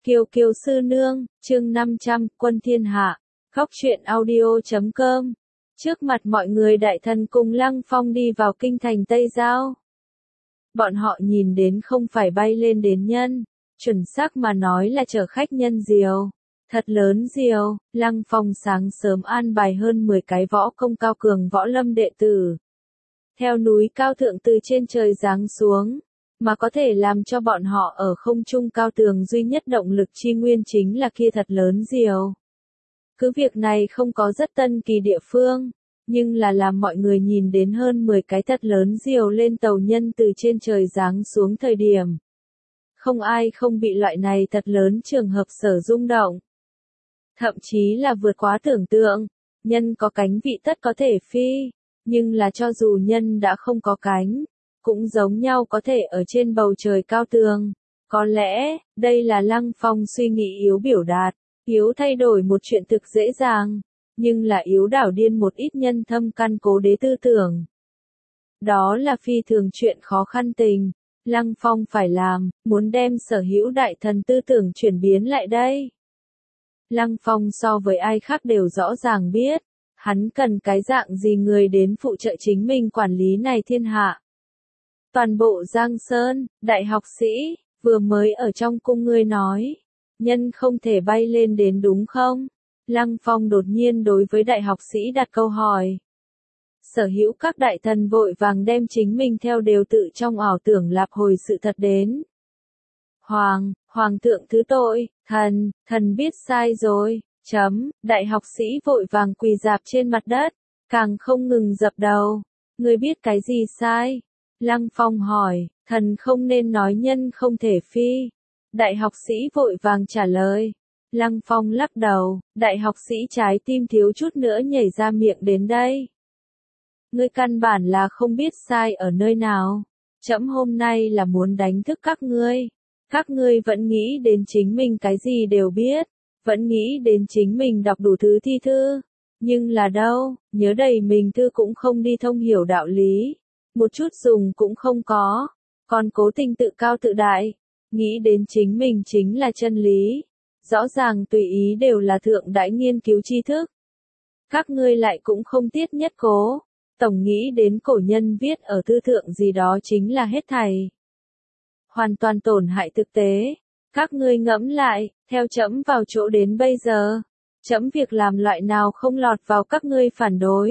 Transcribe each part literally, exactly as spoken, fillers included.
Kiều Kiều sư nương, chương năm trăm, quân thiên hạ. Góc truyện audio chấm com. Trước mặt mọi người đại thần cùng Lăng Phong đi vào kinh thành Tây Giao. Bọn họ nhìn đến không phải bay lên đến nhân, chuẩn xác mà nói là chở khách nhân diều. Thật lớn diều, Lăng Phong sáng sớm an bài hơn mười cái võ công cao cường võ lâm đệ tử. Theo núi cao thượng từ trên trời giáng xuống, mà có thể làm cho bọn họ ở không trung cao tường duy nhất động lực chi nguyên chính là kia thật lớn diều. Cứ việc này không có rất tân kỳ địa phương, nhưng là làm mọi người nhìn đến hơn mười cái thật lớn diều lên tàu nhân từ trên trời giáng xuống thời điểm. Không ai không bị loại này thật lớn trường hợp sở rung động. Thậm chí là vượt quá tưởng tượng, nhân có cánh vị tất có thể phi, nhưng là cho dù nhân đã không có cánh, cũng giống nhau có thể ở trên bầu trời cao tường. Có lẽ, đây là Lăng Phong suy nghĩ yếu biểu đạt, yếu thay đổi một chuyện thực dễ dàng, nhưng là yếu đảo điên một ít nhân thâm căn cố đế tư tưởng. Đó là phi thường chuyện khó khăn tình, Lăng Phong phải làm, muốn đem sở hữu đại thần tư tưởng chuyển biến lại đây. Lăng Phong so với ai khác đều rõ ràng biết, hắn cần cái dạng gì người đến phụ trợ chính mình quản lý này thiên hạ. Toàn bộ Giang Sơn, đại học sĩ, vừa mới ở trong cung ngươi nói, nhân không thể bay lên đến đúng không? Lăng Phong đột nhiên đối với đại học sĩ đặt câu hỏi. Sở hữu các đại thần vội vàng đem chính mình theo đều tự trong ảo tưởng lạp hồi sự thật đến. Hoàng, Hoàng thượng thứ tội, thần, thần biết sai rồi, chấm, đại học sĩ vội vàng quỳ dạp trên mặt đất, càng không ngừng dập đầu. Ngươi biết cái gì sai? Lăng Phong hỏi, thần không nên nói nhân không thể phi. Đại học sĩ vội vàng trả lời. Lăng Phong lắc đầu, đại học sĩ trái tim thiếu chút nữa nhảy ra miệng đến đây. Ngươi căn bản là không biết sai ở nơi nào. Trẫm hôm nay là muốn đánh thức các ngươi. Các ngươi vẫn nghĩ đến chính mình cái gì đều biết, vẫn nghĩ đến chính mình đọc đủ thứ thi thư. Nhưng là đâu, nhớ đầy mình thư cũng không đi thông hiểu đạo lý. Một chút dùng cũng không có, còn cố tình tự cao tự đại, nghĩ đến chính mình chính là chân lý, rõ ràng tùy ý đều là thượng đãi nghiên cứu tri thức. Các ngươi lại cũng không tiết nhất cố, tổng nghĩ đến cổ nhân viết ở thư thượng gì đó chính là hết thảy. Hoàn toàn tổn hại thực tế, các ngươi ngẫm lại, theo trẫm vào chỗ đến bây giờ, trẫm việc làm loại nào không lọt vào các ngươi phản đối.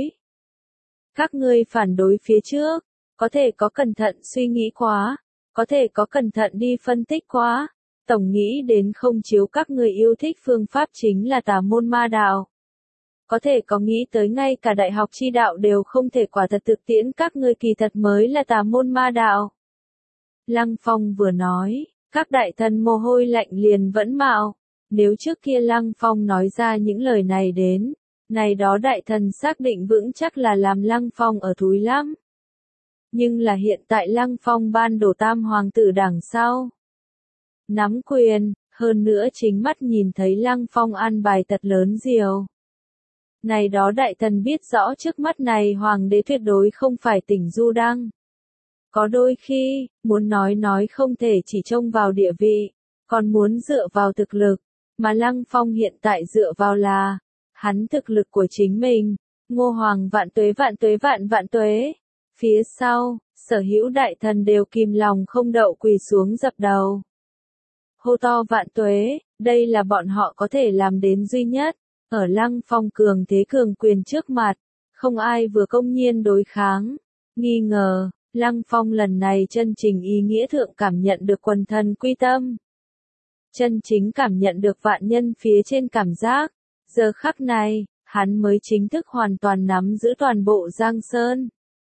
Các ngươi phản đối phía trước, có thể có cẩn thận suy nghĩ quá, có thể có cẩn thận đi phân tích quá, tổng nghĩ đến không chiếu các người yêu thích phương pháp chính là tà môn ma đạo. Có thể có nghĩ tới ngay cả đại học chi đạo đều không thể quả thật thực tiễn các ngươi kỳ thật mới là tà môn ma đạo. Lăng Phong vừa nói, các đại thần mồ hôi lạnh liền vẫn mạo, nếu trước kia Lăng Phong nói ra những lời này đến, này đó đại thần xác định vững chắc là làm Lăng Phong ở thúi lắm. Nhưng là hiện tại Lăng Phong ban đổ tam hoàng tử đằng sau. Nắm quyền, hơn nữa chính mắt nhìn thấy Lăng Phong an bài thật lớn diều. Này đó đại thần biết rõ trước mắt này hoàng đế tuyệt đối không phải tỉnh du đăng. Có đôi khi, muốn nói nói không thể chỉ trông vào địa vị, còn muốn dựa vào thực lực, mà Lăng Phong hiện tại dựa vào là, hắn thực lực của chính mình, Ngô Hoàng vạn tuế vạn tuế vạn vạn tuế. Phía sau, sở hữu đại thần đều kìm lòng không đậu quỳ xuống dập đầu. Hô to vạn tuế, đây là bọn họ có thể làm đến duy nhất, ở Lăng Phong cường thế cường quyền trước mặt, không ai vừa công nhiên đối kháng, nghi ngờ, Lăng Phong lần này chân chính ý nghĩa thượng cảm nhận được quần thần quy tâm. Chân chính cảm nhận được vạn nhân phía trên cảm giác, giờ khắc này, hắn mới chính thức hoàn toàn nắm giữ toàn bộ Giang Sơn.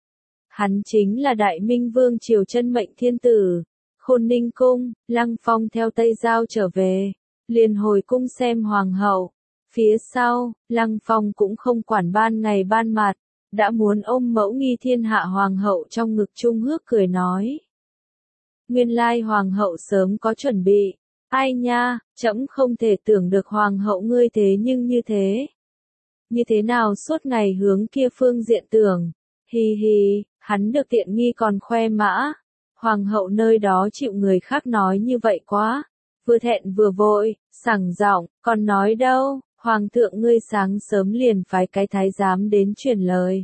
Hắn chính là Đại Minh Vương triều chân mệnh thiên tử, Khôn Ninh cung. Lăng Phong theo Tây Giao trở về, liền hồi cung xem hoàng hậu. Phía sau, Lăng Phong cũng không quản ban ngày ban mặt, đã muốn ôm mẫu nghi thiên hạ hoàng hậu trong ngực trung hước cười nói. Nguyên lai hoàng hậu sớm có chuẩn bị, ai nha, trẫm không thể tưởng được hoàng hậu ngươi thế nhưng như thế. Như thế nào suốt ngày hướng kia phương diện tưởng, hi hi. Hắn được tiện nghi còn khoe mã, hoàng hậu nơi đó chịu người khác nói như vậy quá, vừa thẹn vừa vội, sảng giọng, còn nói đâu, hoàng thượng ngươi sáng sớm liền phái cái thái giám đến truyền lời.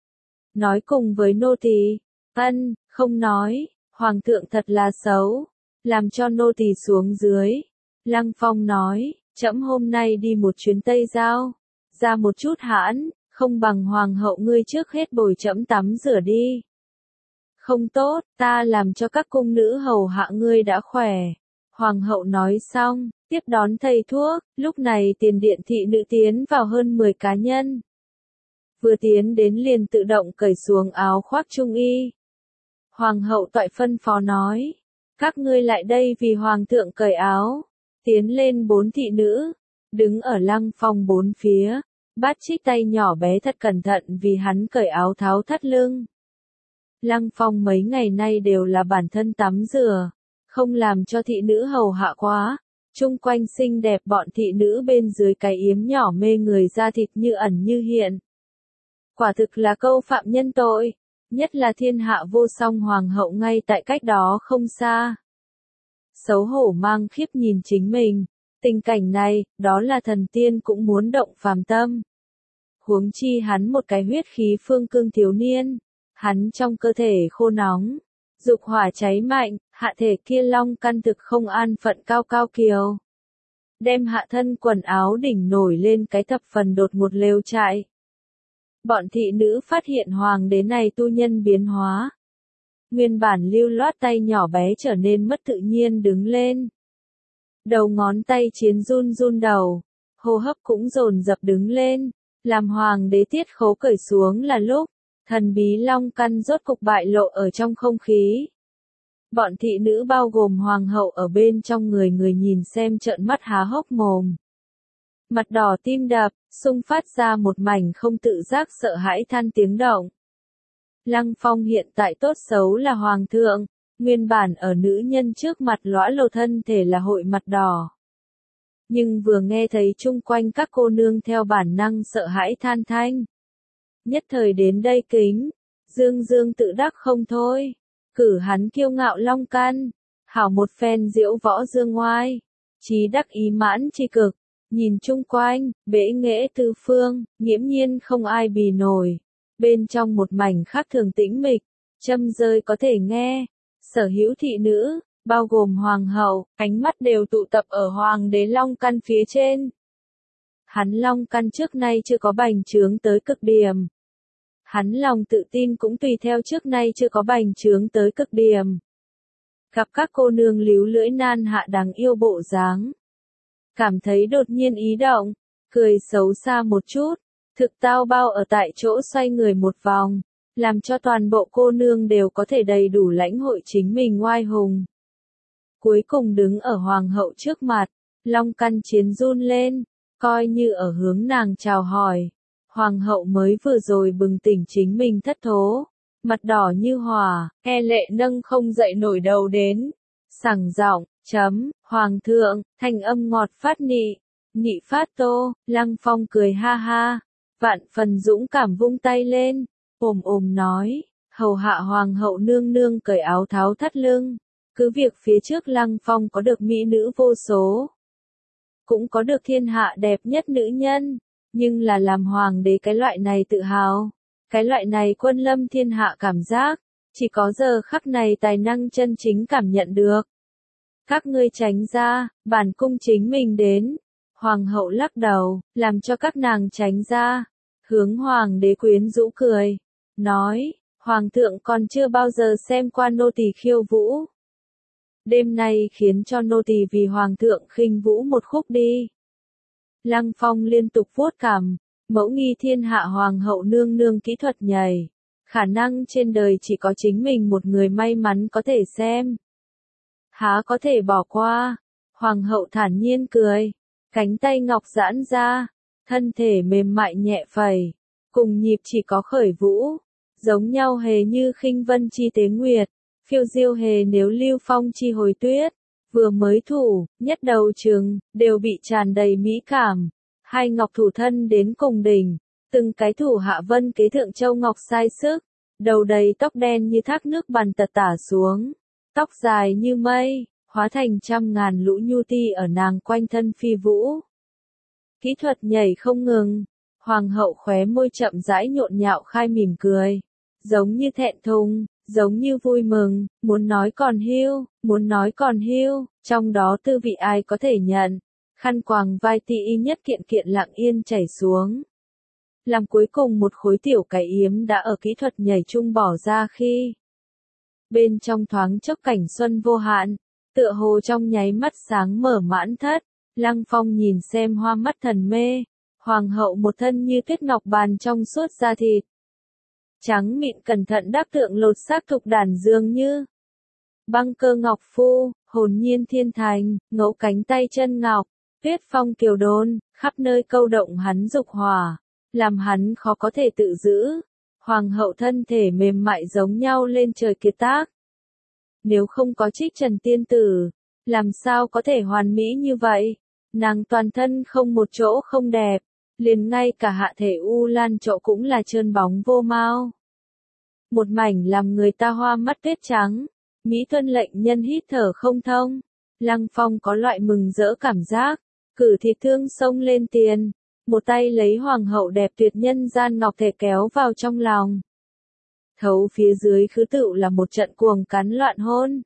Nói cùng với nô tỳ, ân, không nói, hoàng thượng thật là xấu, làm cho nô tỳ xuống dưới. Lăng Phong nói, trẫm hôm nay đi một chuyến Tây Giao, ra một chút hãn, không bằng hoàng hậu ngươi trước hết bồi trẫm tắm rửa đi. Không tốt, ta làm cho các cung nữ hầu hạ ngươi đã khỏe. Hoàng hậu nói xong, tiếp đón thầy thuốc, lúc này tiền điện thị nữ tiến vào hơn mười cá nhân. Vừa tiến đến liền tự động cởi xuống áo khoác trung y. Hoàng hậu toại phân phó nói, các ngươi lại đây vì hoàng thượng cởi áo. Tiến lên bốn thị nữ, đứng ở Lăng Phong bốn phía, bắt chích tay nhỏ bé thật cẩn thận vì hắn cởi áo tháo thắt lưng. Lăng Phong mấy ngày nay đều là bản thân tắm rửa, không làm cho thị nữ hầu hạ quá. Chung quanh xinh đẹp bọn thị nữ bên dưới cái yếm nhỏ mê người da thịt như ẩn như hiện. Quả thực là câu phạm nhân tội, nhất là thiên hạ vô song hoàng hậu ngay tại cách đó không xa. Xấu hổ mang khiếp nhìn chính mình, tình cảnh này, đó là thần tiên cũng muốn động phàm tâm. Huống chi hắn một cái huyết khí phương cương thiếu niên, hắn trong cơ thể khô nóng, dục hỏa cháy mạnh, hạ thể kia long căn thực không an phận cao cao kiều. Đem hạ thân quần áo đỉnh nổi lên cái thập phần đột một lều trại. Bọn thị nữ phát hiện hoàng đế này tu nhân biến hóa. Nguyên bản lưu loát tay nhỏ bé trở nên mất tự nhiên đứng lên. Đầu ngón tay chiến run run đầu, hô hấp cũng dồn dập đứng lên, làm hoàng đế tiết khấu cởi xuống là lúc, thần bí long căn rốt cục bại lộ ở trong không khí. Bọn thị nữ bao gồm hoàng hậu ở bên trong người người nhìn xem trợn mắt há hốc mồm. Mặt đỏ tim đập, xung phát ra một mảnh không tự giác sợ hãi than tiếng động. Lăng Phong hiện tại tốt xấu là hoàng thượng, nguyên bản ở nữ nhân trước mặt lõa lồ thân thể là hội mặt đỏ. Nhưng vừa nghe thấy chung quanh các cô nương theo bản năng sợ hãi than thanh. Nhất thời đến đây kính, dương dương tự đắc không thôi, cử hắn kiêu ngạo long căn, hảo một phen diễu võ dương ngoai, chí đắc ý mãn chi cực, nhìn chung quanh, bể nghệ tư phương, nghiễm nhiên không ai bì nổi. Bên trong một mảnh khác thường tĩnh mịch, châm rơi có thể nghe, sở hữu thị nữ, bao gồm hoàng hậu, ánh mắt đều tụ tập ở hoàng đế long căn phía trên. Hắn long căn trước nay chưa có bành trướng tới cực điểm. Hắn lòng tự tin cũng tùy theo trước nay chưa có bành trướng tới cực điểm. Gặp các cô nương líu lưỡi nan hạ đáng yêu bộ dáng. Cảm thấy đột nhiên ý động, cười xấu xa một chút. Thực tao bao ở tại chỗ xoay người một vòng, làm cho toàn bộ cô nương đều có thể đầy đủ lãnh hội chính mình oai hùng. Cuối cùng đứng ở hoàng hậu trước mặt, long căn chiến run lên, coi như ở hướng nàng chào hỏi. Hoàng hậu mới vừa rồi bừng tỉnh chính mình thất thố, mặt đỏ như hỏa, e lệ nâng không dậy nổi đầu đến. Sảng giọng, chấm, hoàng thượng, thanh âm ngọt phát nị, nị phát tô, Lăng Phong cười ha ha. Vạn phần dũng cảm vung tay lên, ồm ồm nói, hầu hạ hoàng hậu nương nương cởi áo tháo thắt lưng, cứ việc phía trước Lăng Phong có được mỹ nữ vô số, cũng có được thiên hạ đẹp nhất nữ nhân, nhưng là làm hoàng đế cái loại này tự hào, cái loại này quân lâm thiên hạ cảm giác, chỉ có giờ khắc này tài năng chân chính cảm nhận được. Các ngươi tránh ra, bản cung chính mình đến. Hoàng hậu lắc đầu, làm cho các nàng tránh ra, hướng hoàng đế quyến rũ cười, nói, hoàng thượng còn chưa bao giờ xem qua nô tỳ khiêu vũ. Đêm nay khiến cho nô tỳ vì hoàng thượng khinh vũ một khúc đi. Lăng Phong liên tục vuốt cằm, mẫu nghi thiên hạ hoàng hậu nương nương kỹ thuật nhảy, khả năng trên đời chỉ có chính mình một người may mắn có thể xem. Há có thể bỏ qua, hoàng hậu thản nhiên cười. Cánh tay ngọc giãn ra, thân thể mềm mại nhẹ phẩy, cùng nhịp chỉ có khởi vũ, giống nhau hề như khinh vân chi tế nguyệt, phiêu diêu hề nếu lưu phong chi hồi tuyết, vừa mới thủ, nhất đầu trừng, đều bị tràn đầy mỹ cảm, hai ngọc thủ thân đến cùng đỉnh, từng cái thủ hạ vân kế thượng châu ngọc sai sức, đầu đầy tóc đen như thác nước bằn tật tả xuống, tóc dài như mây. hóa thành trăm ngàn lũ nhu ti ở nàng quanh thân phi vũ. Kỹ thuật nhảy không ngừng, hoàng hậu khóe môi chậm rãi nhộn nhạo khai mỉm cười, giống như thẹn thùng, giống như vui mừng, muốn nói còn hưu, muốn nói còn hưu, trong đó tư vị ai có thể nhận. Khăn quàng vai ti y nhất kiện kiện lặng yên chảy xuống. Làm cuối cùng một khối tiểu cái yếm đã ở kỹ thuật nhảy chung bỏ ra khi. Bên trong thoáng chốc cảnh xuân vô hạn, tựa hồ trong nháy mắt sáng mở mãn thất, Lăng Phong nhìn xem hoa mắt thần mê, hoàng hậu một thân như tuyết ngọc bàn trong suốt da thịt. Trắng mịn cẩn thận đáp tượng lột xác thục đàn dường như. Băng cơ ngọc phu, hồn nhiên thiên thành, ngẫu cánh tay chân ngọc, tuyết phong kiều đôn, khắp nơi câu động hắn dục hỏa, làm hắn khó có thể tự giữ. Hoàng hậu thân thể mềm mại giống nhau lên trời kiệt tác. Nếu không có Trích Trần tiên tử, làm sao có thể hoàn mỹ như vậy? Nàng toàn thân không một chỗ không đẹp, liền ngay cả hạ thể u lan chỗ cũng là trơn bóng vô mau. Một mảnh làm người ta hoa mắt tuyết trắng, mỹ tuân lệnh nhân hít thở không thông. Lăng Phong có loại mừng rỡ cảm giác, cử thịt thương xông lên tiền, một tay lấy hoàng hậu đẹp tuyệt nhân gian ngọc thể kéo vào trong lòng. Thấu phía dưới khứ tựu là một trận cuồng cắn loạn hôn.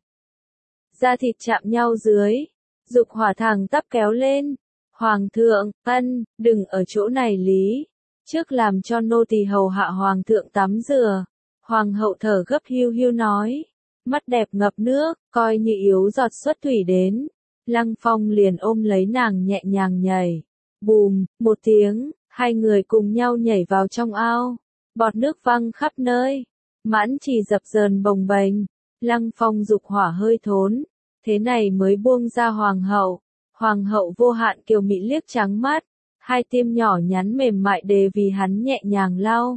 Da thịt chạm nhau dưới, dục hỏa thẳng tắp kéo lên. Hoàng thượng, ân, đừng ở chỗ này lý. Trước làm cho nô tỳ hầu hạ hoàng thượng tắm rửa. Hoàng hậu thở gấp hiu hiu nói. Mắt đẹp ngập nước, coi như yếu giọt xuất thủy đến. Lăng Phong liền ôm lấy nàng nhẹ nhàng nhảy. Bùm, một tiếng, hai người cùng nhau nhảy vào trong ao. Bọt nước văng khắp nơi. Mãn chỉ dập dờn bồng bềnh. Lăng Phong dục hỏa hơi thốn. Thế này mới buông ra hoàng hậu. Hoàng hậu vô hạn kiều mị liếc trắng mắt. Hai tim nhỏ nhắn mềm mại đề vì hắn nhẹ nhàng lau.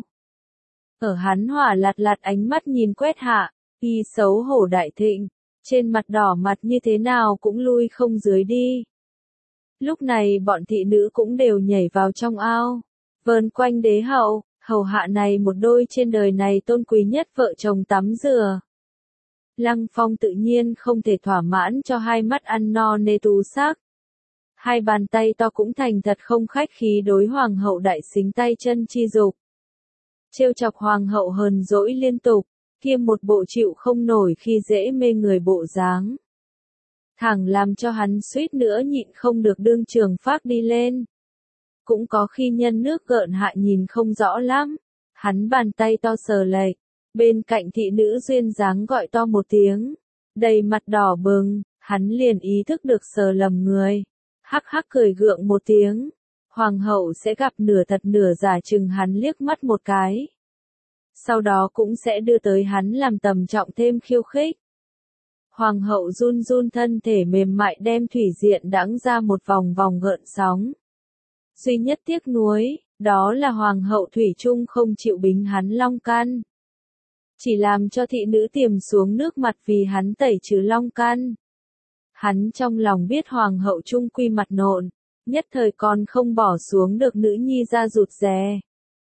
Ở hắn hỏa lạt lạt ánh mắt nhìn quét hạ. Y xấu hổ đại thịnh. Trên mặt đỏ mặt như thế nào cũng lui không dưới đi. Lúc này bọn thị nữ cũng đều nhảy vào trong ao. Vờn quanh đế hậu, hầu hạ này một đôi trên đời này tôn quý nhất vợ chồng tắm rửa. Lăng Phong tự nhiên không thể thỏa mãn cho hai mắt ăn no nê tú sắc. Hai bàn tay to cũng thành thật không khách khí đối hoàng hậu đại xính tay chân chi dục. Trêu chọc hoàng hậu hờn dỗi liên tục, kia một bộ chịu không nổi khi dễ mê người bộ dáng. Thẳng làm cho hắn suýt nữa nhịn không được đương trường phát đi lên. Cũng có khi nhân nước gợn hạ nhìn không rõ lắm, hắn bàn tay to sờ lệch, bên cạnh thị nữ duyên dáng gọi to một tiếng, đầy mặt đỏ bừng, hắn liền ý thức được sờ lầm người, hắc hắc cười gượng một tiếng, hoàng hậu sẽ gặp nửa thật nửa giả chừng hắn liếc mắt một cái. Sau đó cũng sẽ đưa tới hắn làm tầm trọng thêm khiêu khích. Hoàng hậu run run thân thể mềm mại đem thủy diện đãng ra một vòng vòng gợn sóng. Duy nhất tiếc nuối, đó là hoàng hậu thủy chung không chịu bính hắn long can. Chỉ làm cho thị nữ tiềm xuống nước mặt vì hắn tẩy trừ long can. Hắn trong lòng biết hoàng hậu trung quy mặt nộn, nhất thời còn không bỏ xuống được nữ nhi ra rụt rè.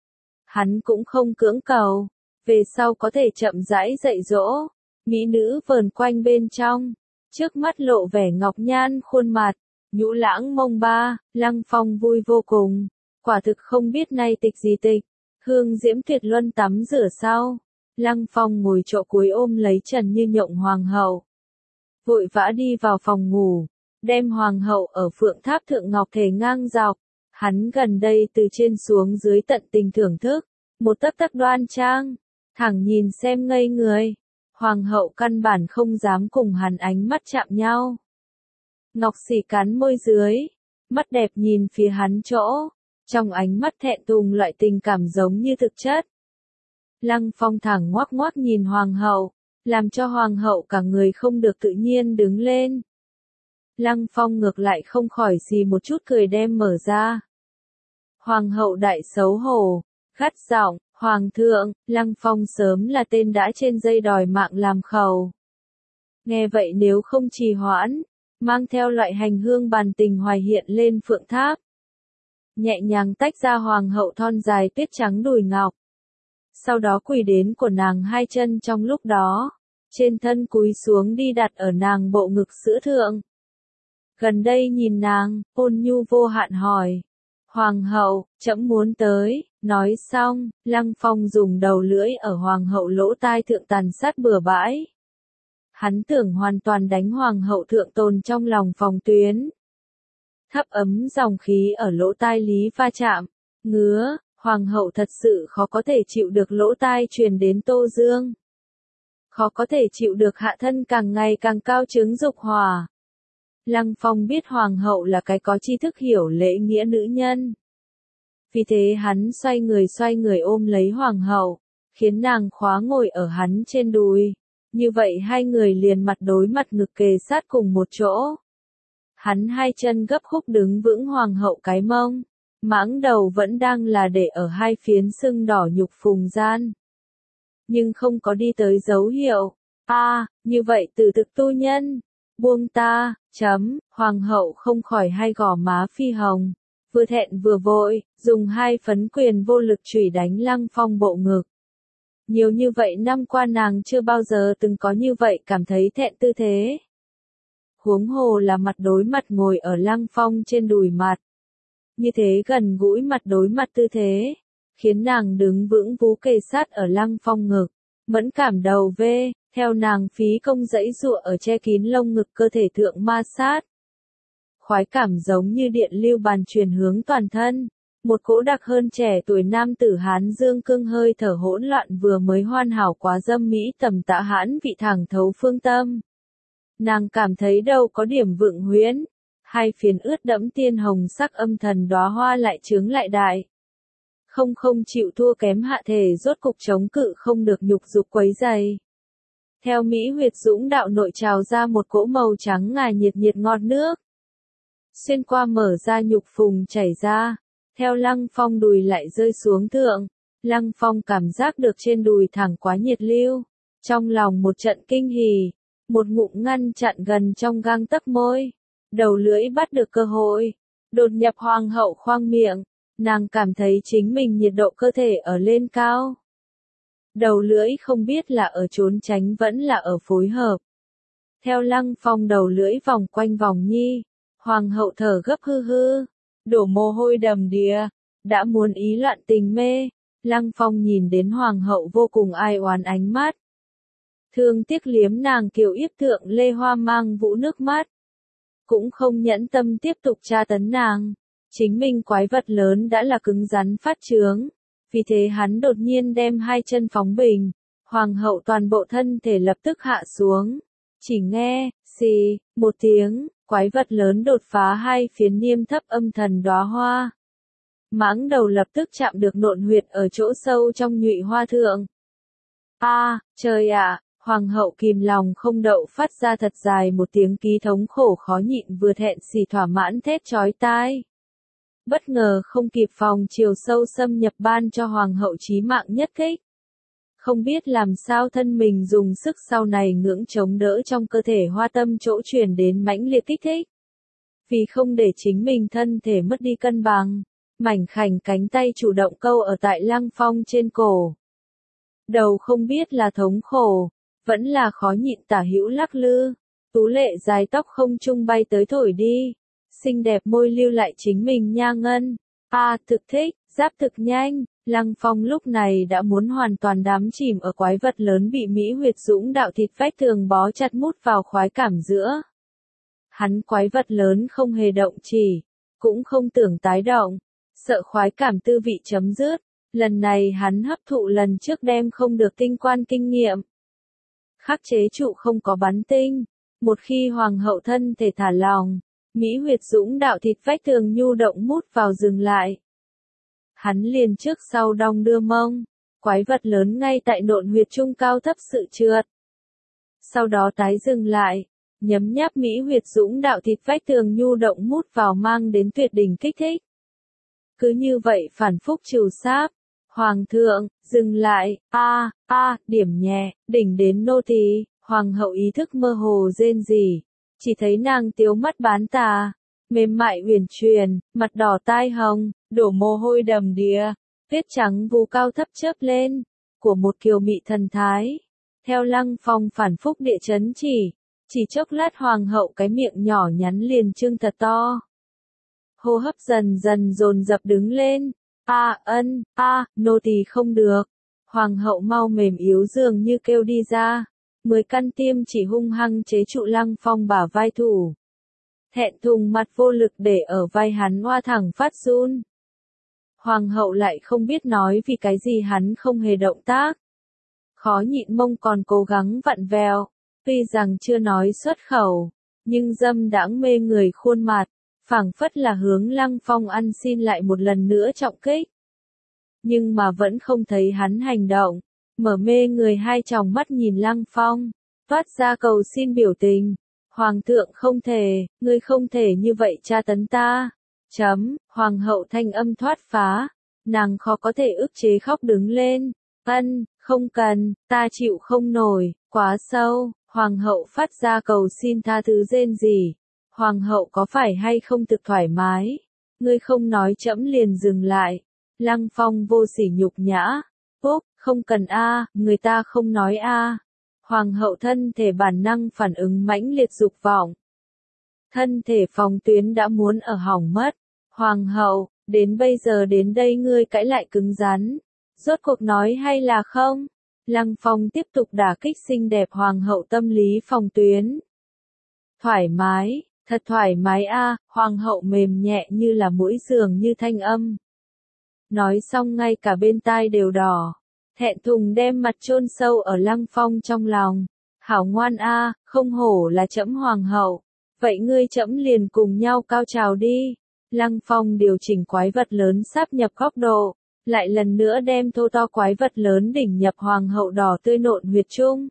Hắn cũng không cưỡng cầu, về sau có thể chậm rãi dạy dỗ. Mỹ nữ vờn quanh bên trong, trước mắt lộ vẻ ngọc nhan khuôn mặt, nhũ lãng mông ba, Lăng Phong vui vô cùng, quả thực không biết nay tịch gì tịch, hương diễm tuyệt luân tắm rửa sau, Lăng Phong ngồi chỗ cuối ôm lấy Trần Như Nhộng hoàng hậu, vội vã đi vào phòng ngủ, đem hoàng hậu ở phượng tháp thượng ngọc thể ngang dọc, hắn gần đây từ trên xuống dưới tận tình thưởng thức, một tấc tấc đoan trang, thẳng nhìn xem ngây người. Hoàng hậu căn bản không dám cùng hắn ánh mắt chạm nhau. Ngọc Sỉ cắn môi dưới, mắt đẹp nhìn phía hắn chỗ, trong ánh mắt thẹn thùng loại tình cảm giống như thực chất. Lăng Phong thẳng ngoác ngoác nhìn hoàng hậu, làm cho hoàng hậu cả người không được tự nhiên đứng lên. Lăng Phong ngược lại không khỏi gì một chút cười đem mở ra. Hoàng hậu đại xấu hổ, gắt giọng. Hoàng thượng, Lăng Phong sớm là tên đã trên dây đòi mạng làm khẩu. Nghe vậy nếu không trì hoãn, mang theo loại hành hương bàn tình hoài hiện lên phượng tháp. Nhẹ nhàng tách ra hoàng hậu thon dài tuyết trắng đùi ngọc. Sau đó quỳ đến của nàng hai chân trong lúc đó, trên thân cúi xuống đi đặt ở nàng bộ ngực sữa thượng. Gần đây nhìn nàng, ôn nhu vô hạn hỏi. Hoàng hậu, trẫm muốn tới, nói xong, Lăng Phong dùng đầu lưỡi ở hoàng hậu lỗ tai thượng tàn sát bừa bãi. Hắn tưởng hoàn toàn đánh hoàng hậu thượng tồn trong lòng phòng tuyến. Thấp ấm dòng khí ở lỗ tai Lý va chạm, ngứa, hoàng hậu thật sự khó có thể chịu được lỗ tai truyền đến Tô Dương. Khó có thể chịu được hạ thân càng ngày càng cao trướng dục hỏa. Lăng Phong biết hoàng hậu là cái có tri thức hiểu lễ nghĩa nữ nhân. Vì thế hắn xoay người xoay người ôm lấy hoàng hậu, khiến nàng khóa ngồi ở hắn trên đùi. Như vậy hai người liền mặt đối mặt ngực kề sát cùng một chỗ. Hắn hai chân gấp khúc đứng vững hoàng hậu cái mông, mãng đầu vẫn đang là để ở hai phiến sưng đỏ nhục phùng gian. Nhưng không có đi tới dấu hiệu. A, à, như vậy từ thực tu nhân. Buông ta, chấm, hoàng hậu không khỏi hai gò má phi hồng. Vừa thẹn vừa vội, dùng hai phấn quyền vô lực chủy đánh Lăng Phong bộ ngực. Nhiều như vậy năm qua nàng chưa bao giờ từng có như vậy cảm thấy thẹn tư thế. Huống hồ là mặt đối mặt ngồi ở Lăng Phong trên đùi mặt. Như thế gần gũi mặt đối mặt tư thế, khiến nàng đứng vững vú kề sát ở Lăng Phong ngực, mẫn cảm đầu vê, theo nàng phí công dãy dụa ở che kín lông ngực cơ thể thượng ma sát. Khoái cảm giống như điện lưu bàn truyền hướng toàn thân, một cỗ đặc hơn trẻ tuổi nam tử Hán dương cương hơi thở hỗn loạn vừa mới hoàn hảo quá dâm mỹ tầm tạ hãn vị thẳng thấu phương tâm. Nàng cảm thấy đâu có điểm vượng huyễn, hai phiến ướt đẫm tiên hồng sắc âm thần đóa hoa lại trướng lại đại. Không không chịu thua kém hạ thể rốt cục chống cự không được nhục dục quấy dày. Theo Mỹ huyệt dũng đạo nội trào ra một cỗ màu trắng ngà nhiệt nhiệt ngọt nước. Xuyên qua mở ra nhục phùng chảy ra, theo Lăng Phong đùi lại rơi xuống thượng. Lăng Phong cảm giác được trên đùi thẳng quá nhiệt lưu, trong lòng một trận kinh hỉ, một ngụm ngăn chặn gần trong gang tấc môi, đầu lưỡi bắt được cơ hội, đột nhập hoàng hậu khoang miệng, nàng cảm thấy chính mình nhiệt độ cơ thể ở lên cao. Đầu lưỡi không biết là ở trốn tránh vẫn là ở phối hợp. Theo Lăng Phong đầu lưỡi vòng quanh vòng nhi, hoàng hậu thở gấp hư hư, đổ mồ hôi đầm đìa, đã muốn ý loạn tình mê. Lăng Phong nhìn đến hoàng hậu vô cùng ai oán ánh mắt. Thương tiếc liếm nàng kiều yếp thượng lê hoa mang vũ nước mắt. Cũng không nhẫn tâm tiếp tục tra tấn nàng. Chính mình quái vật lớn đã là cứng rắn phát trướng. Vì thế hắn đột nhiên đem hai chân phóng bình. Hoàng hậu toàn bộ thân thể lập tức hạ xuống. Chỉ nghe, xì, một tiếng, quái vật lớn đột phá hai phiến niêm thấp âm thần đóa hoa. Mãng đầu lập tức chạm được nộn huyệt ở chỗ sâu trong nhụy hoa thượng. A, à, trời ạ, hoàng hậu kìm lòng không đậu phát ra thật dài một tiếng ký thống khổ khó nhịn vừa thẹn xì thỏa mãn thét chói tai. Bất ngờ không kịp phòng chiều sâu xâm nhập ban cho hoàng hậu chí mạng nhất kích. Không biết làm sao thân mình dùng sức sau này ngưỡng chống đỡ trong cơ thể hoa tâm chỗ truyền đến mãnh liệt kích thích. Vì không để chính mình thân thể mất đi cân bằng, mảnh khảnh cánh tay chủ động câu ở tại Lăng Phong trên cổ. Đầu không biết là thống khổ, vẫn là khó nhịn tả hữu lắc lư, tú lệ dài tóc không trung bay tới thổi đi, xinh đẹp môi lưu lại chính mình nha ngân. A, à, thực thích, giáp thực nhanh. Lăng Phong lúc này đã muốn hoàn toàn đắm chìm ở quái vật lớn bị Mỹ huyệt dũng đạo thịt vách thường bó chặt mút vào khoái cảm giữa. Hắn quái vật lớn không hề động chỉ, cũng không tưởng tái động, sợ khoái cảm tư vị chấm dứt. Lần này hắn hấp thụ lần trước đem không được tinh quan kinh nghiệm. Khắc chế trụ không có bắn tinh, một khi hoàng hậu thân thể thả lòng, Mỹ huyệt dũng đạo thịt vách thường nhu động mút vào dừng lại. Hắn liền trước sau đong đưa mông, quái vật lớn ngay tại nộn huyệt trung cao thấp sự trượt. Sau đó tái dừng lại, nhấm nháp Mỹ huyệt dũng đạo thịt vách tường nhu động mút vào mang đến tuyệt đỉnh kích thích. Cứ như vậy phản phúc trừ sáp. Hoàng thượng, dừng lại, a, a, điểm nhẹ, đỉnh đến nô tỳ. Hoàng hậu ý thức mơ hồ rên rỉ, chỉ thấy nàng tiếu mắt bán tà, mềm mại uyển chuyển, mặt đỏ tai hồng, đổ mồ hôi đầm đìa, tuyết trắng vú cao thấp chớp lên, của một kiều mị thần thái. Theo Lăng Phong phản phúc địa chấn chỉ, chỉ chốc lát hoàng hậu cái miệng nhỏ nhắn liền trương thật to. Hô hấp dần dần dồn dập đứng lên, a ân, a, nô tỳ không được. Hoàng hậu mau mềm yếu dường như kêu đi ra, mười căn tiêm chỉ hung hăng chế trụ Lăng Phong bả vai thủ. Thẹn thùng mặt vô lực để ở vai hắn hoa thẳng phát run. Hoàng hậu lại không biết nói vì cái gì hắn không hề động tác. Khó nhịn mông còn cố gắng vặn vẹo, tuy rằng chưa nói xuất khẩu, nhưng dâm đãng mê người khuôn mặt, phảng phất là hướng Lăng Phong ăn xin lại một lần nữa trọng kích. Nhưng mà vẫn không thấy hắn hành động, mở mê người hai tròng mắt nhìn Lăng Phong, toát ra cầu xin biểu tình. Hoàng thượng không thể, ngươi không thể như vậy tra tấn ta. Chấm, hoàng hậu thanh âm thoát phá, nàng khó có thể ức chế khóc đứng lên. Ân, không cần, ta chịu không nổi, quá sâu. Hoàng hậu phát ra cầu xin tha thứ rên rỉ. Hoàng hậu có phải hay không thực thoải mái? Ngươi không nói chấm liền dừng lại. Lăng Phong vô sỉ nhục nhã. Phúc, không cần a, người ta không nói a. Hoàng hậu thân thể bản năng phản ứng mãnh liệt dục vọng. Thân thể phòng tuyến đã muốn ở hỏng mất. Hoàng hậu, đến bây giờ đến đây ngươi cãi lại cứng rắn. Rốt cuộc nói hay là không? Lăng Phong tiếp tục đả kích xinh đẹp hoàng hậu tâm lý phòng tuyến. Thoải mái, thật thoải mái a, hoàng hậu mềm nhẹ như là mũi giường như thanh âm. Nói xong ngay cả bên tai đều đỏ. Thẹn thùng đem mặt chôn sâu ở Lăng Phong trong lòng. Hảo ngoan a, không hổ là trẫm hoàng hậu. Vậy ngươi trẫm liền cùng nhau cao trào đi. Lăng Phong điều chỉnh quái vật lớn sáp nhập góc độ, lại lần nữa đem thô to quái vật lớn đỉnh nhập hoàng hậu đỏ tươi nộn huyệt trung.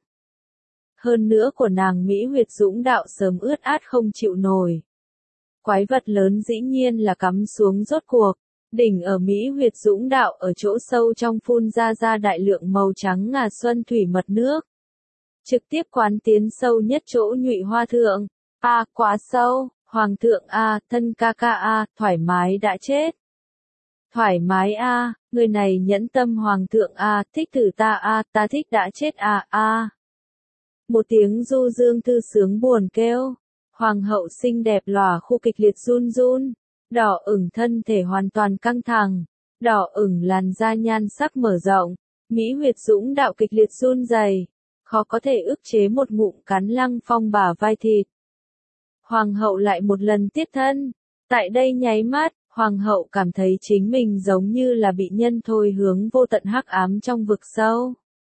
Hơn nữa của nàng Mỹ huyệt dũng đạo sớm ướt át không chịu nổi. Quái vật lớn dĩ nhiên là cắm xuống rốt cuộc. Đỉnh ở Mỹ huyệt dũng đạo ở chỗ sâu trong phun ra ra đại lượng màu trắng ngà xuân thủy mật nước. Trực tiếp quán tiến sâu nhất chỗ nhụy hoa thượng. A, quá sâu, hoàng thượng a, thân ca ca a, thoải mái đã chết. Thoải mái a, người này nhẫn tâm hoàng thượng a, thích thử ta a, ta thích đã chết a a. Một tiếng du dương thư sướng buồn kêu. Hoàng hậu xinh đẹp lòa khu kịch liệt run run. Đỏ ửng thân thể hoàn toàn căng thẳng, đỏ ửng làn da nhan sắc mở rộng, Mỹ huyệt dũng đạo kịch liệt run rẩy, khó có thể ức chế một ngụm cắn Lăng Phong bả vai thịt. Hoàng hậu lại một lần tiết thân, tại đây nháy mắt, hoàng hậu cảm thấy chính mình giống như là bị nhân thôi hướng vô tận hắc ám trong vực sâu.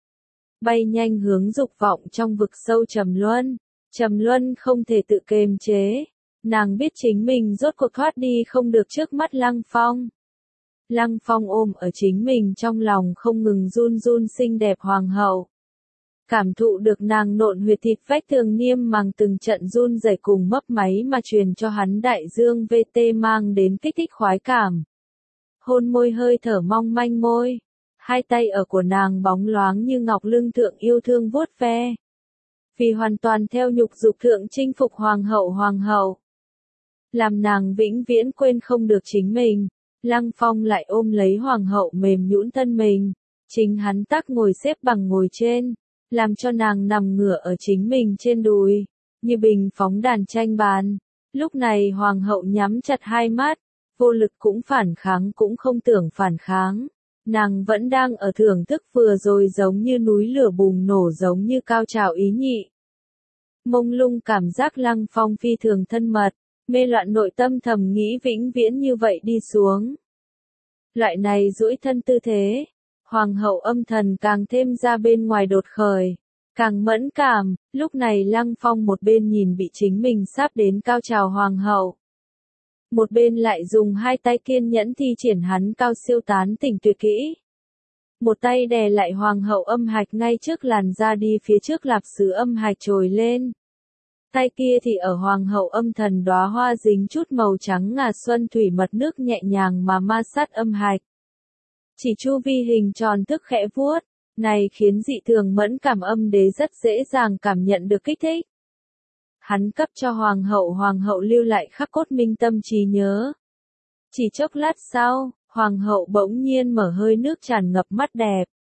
Bay nhanh hướng dục vọng trong vực sâu trầm luân, trầm luân không thể tự kiềm chế. Nàng biết chính mình rốt cuộc thoát đi không được trước mắt Lăng Phong. Lăng Phong ôm ở chính mình trong lòng không ngừng run run xinh đẹp hoàng hậu. Cảm thụ được nàng nộn huyệt thịt vách tường niêm màng từng trận run rẩy cùng mấp máy mà truyền cho hắn đại dương vê tê mang đến kích thích khoái cảm. Hôn môi hơi thở mong manh môi. Hai tay ở của nàng bóng loáng như ngọc lưng thượng yêu thương vuốt ve. Vì hoàn toàn theo nhục dục thượng chinh phục hoàng hậu hoàng hậu. Làm nàng vĩnh viễn quên không được chính mình. Lăng Phong lại ôm lấy hoàng hậu mềm nhũn thân mình. Chính hắn tắc ngồi xếp bằng ngồi trên. Làm cho nàng nằm ngửa ở chính mình trên đùi. Như bình phóng đàn tranh bàn. Lúc này hoàng hậu nhắm chặt hai mắt. Vô lực cũng phản kháng cũng không tưởng phản kháng. Nàng vẫn đang ở thưởng thức vừa rồi giống như núi lửa bùng nổ giống như cao trào ý nhị. Mông lung cảm giác Lăng Phong phi thường thân mật. Mê loạn nội tâm thầm nghĩ vĩnh viễn như vậy đi xuống. Loại này duỗi thân tư thế, hoàng hậu âm thần càng thêm ra bên ngoài đột khởi, càng mẫn cảm, lúc này Lăng Phong một bên nhìn bị chính mình sắp đến cao trào hoàng hậu. Một bên lại dùng hai tay kiên nhẫn thi triển hắn cao siêu tán tỉnh tuyệt kỹ. Một tay đè lại hoàng hậu âm hạch ngay trước làn da đi phía trước lạp sứ âm hạch trồi lên. Tay kia thì ở hoàng hậu âm thần đóa hoa dính chút màu trắng ngà xuân thủy mật nước nhẹ nhàng mà ma sát âm hạch. Chỉ chu vi hình tròn thức khẽ vuốt, này khiến dị thường mẫn cảm âm đế rất dễ dàng cảm nhận được kích thích. Hắn cấp cho hoàng hậu hoàng hậu lưu lại khắc cốt minh tâm trí nhớ. Chỉ chốc lát sau, hoàng hậu bỗng nhiên mở hơi nước tràn ngập mắt đẹp,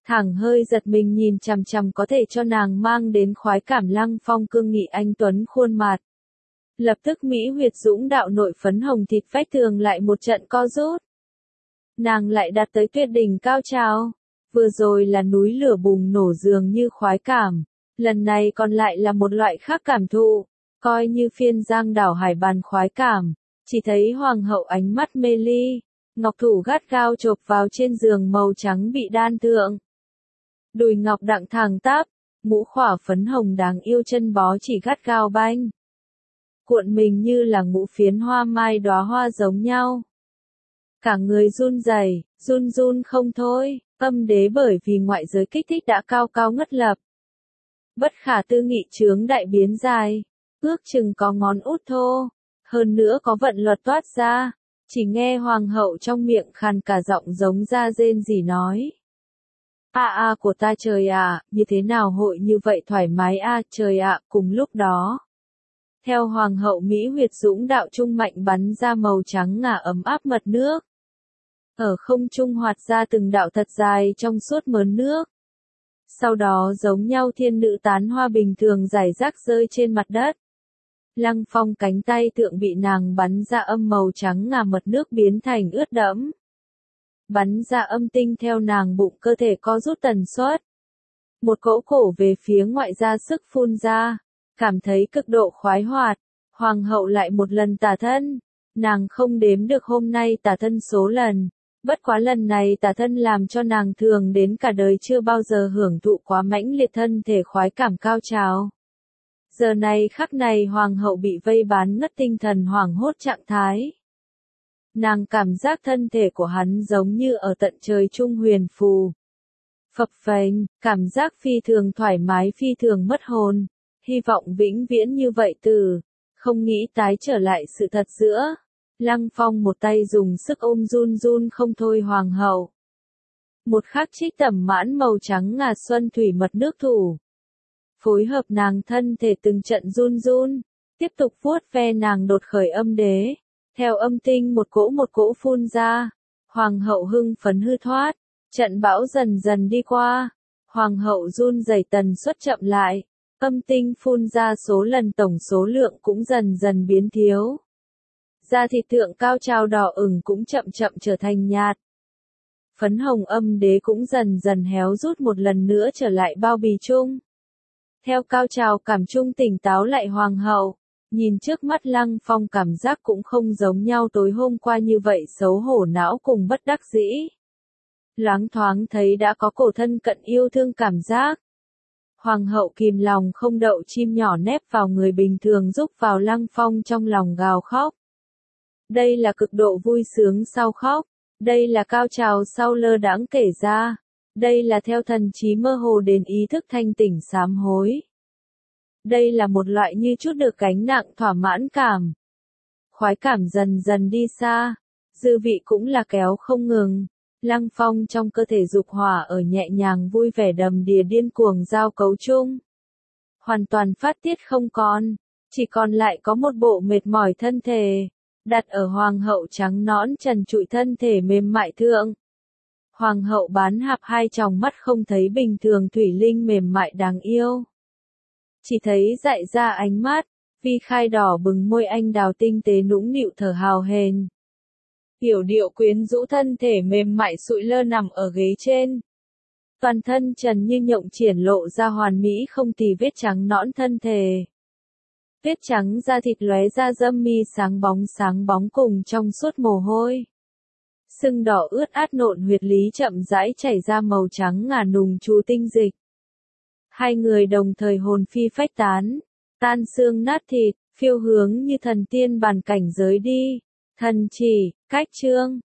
Thẳng hơi giật mình nhìn chằm chằm có thể cho nàng mang đến khoái cảm Lăng Phong cương nghị anh tuấn khuôn mặt. Lập tức Mỹ huyệt dũng đạo nội phấn hồng thịt vách tường lại một trận co rút. Nàng lại đạt tới tuyệt đỉnh cao trào. Vừa rồi là núi lửa bùng nổ dường như khoái cảm. Lần này còn lại là một loại khác cảm thụ. Coi như phiên giang đảo hải bàn khoái cảm. Chỉ thấy hoàng hậu ánh mắt mê ly. Ngọc thủ gắt gao chộp vào trên giường màu trắng bị đan thượng. Đùi ngọc đặng thẳng tắp. Mũ khỏa phấn hồng đáng yêu chân bó chỉ gắt gao banh. Cuộn mình như là ngũ phiến hoa mai đóa hoa giống nhau. Cả người run rẩy, run run không thôi, âm đế bởi vì ngoại giới kích thích đã cao cao ngất lập. Bất khả tư nghị chướng đại biến dài, ước chừng có ngón út thô, hơn nữa có vận luật toát ra, chỉ nghe hoàng hậu trong miệng khàn cả giọng giống ra rên rỉ nói. A a của ta trời ạ, như thế nào hội như vậy thoải mái a trời ạ, cùng lúc đó. Theo hoàng hậu Mỹ huyệt dũng đạo trung mạnh bắn ra màu trắng ngà ấm áp mật nước. Ở không trung hoạt ra từng đạo thật dài trong suốt mớn nước. Sau đó giống nhau thiên nữ tán hoa bình thường rải rác rơi trên mặt đất. Lăng Phong cánh tay tượng bị nàng bắn ra âm màu trắng ngà mật nước biến thành ướt đẫm. Bắn ra âm tinh theo nàng bụng cơ thể co rút tần suất. Một cỗ cổ về phía ngoại ra sức phun ra. Cảm thấy cực độ khoái hoạt, hoàng hậu lại một lần tả thân, nàng không đếm được hôm nay tả thân số lần, bất quá lần này tả thân làm cho nàng thường đến cả đời chưa bao giờ hưởng thụ quá mãnh liệt thân thể khoái cảm cao trào. Giờ này khắc này hoàng hậu bị vây bán ngất tinh thần hoảng hốt trạng thái. Nàng cảm giác thân thể của hắn giống như ở tận trời trung huyền phù. Phập phềnh, cảm giác phi thường thoải mái phi thường mất hồn. Hy vọng vĩnh viễn như vậy từ, không nghĩ tái trở lại sự thật giữa. Lăng Phong một tay dùng sức ôm run run không thôi hoàng hậu. Một khắc trích tẩm mãn màu trắng ngà xuân thủy mật nước thủ. Phối hợp nàng thân thể từng trận run run, tiếp tục vuốt ve nàng đột khởi âm đế. Theo âm tinh một cỗ một cỗ phun ra, hoàng hậu hưng phấn hư thoát, trận bão dần dần đi qua. Hoàng hậu run rẩy tần suất chậm lại. Âm tinh phun ra số lần tổng số lượng cũng dần dần biến thiếu. Da thịt thượng cao trào đỏ ửng cũng chậm chậm trở thành nhạt. Phấn hồng âm đế cũng dần dần héo rút một lần nữa trở lại bao bì chung. Theo cao trào cảm chung tỉnh táo lại hoàng hậu, nhìn trước mắt Lăng Phong cảm giác cũng không giống nhau tối hôm qua như vậy xấu hổ não cùng bất đắc dĩ. Loáng thoáng thấy đã có cổ thân cận yêu thương cảm giác. Hoàng hậu kìm lòng không đậu chim nhỏ nép vào người bình thường giúp vào Lăng Phong trong lòng gào khóc. Đây là cực độ vui sướng sau khóc. Đây là cao trào sau lơ đãng kể ra. Đây là theo thần trí mơ hồ đến ý thức thanh tỉnh sám hối. Đây là một loại như chút được gánh nặng thỏa mãn cảm. Khoái cảm dần dần đi xa. Dư vị cũng là kéo không ngừng. Lăng Phong trong cơ thể dục hỏa ở nhẹ nhàng vui vẻ đầm đìa điên cuồng giao cấu chung. Hoàn toàn phát tiết không còn, chỉ còn lại có một bộ mệt mỏi thân thể, đặt ở hoàng hậu trắng nõn trần trụi thân thể mềm mại thượng. Hoàng hậu bán hạp hai tròng mắt không thấy bình thường thủy linh mềm mại đáng yêu. Chỉ thấy dại ra ánh mắt, vi khai đỏ bừng môi anh đào tinh tế nũng nịu thở hào hền. Tiểu điệu quyến rũ thân thể mềm mại sụi lơ nằm ở ghế trên. Toàn thân trần như nhộng triển lộ ra hoàn mỹ không tì vết trắng nõn thân thể. Vết trắng da thịt lóe ra dâm mi sáng bóng sáng bóng cùng trong suốt mồ hôi. Sưng đỏ ướt át nộn huyệt lý chậm rãi chảy ra màu trắng ngà nùng chú tinh dịch. Hai người đồng thời hồn phi phách tán, tan xương nát thịt, phiêu hướng như thần tiên bàn cảnh giới đi. Thần chỉ, cách chương.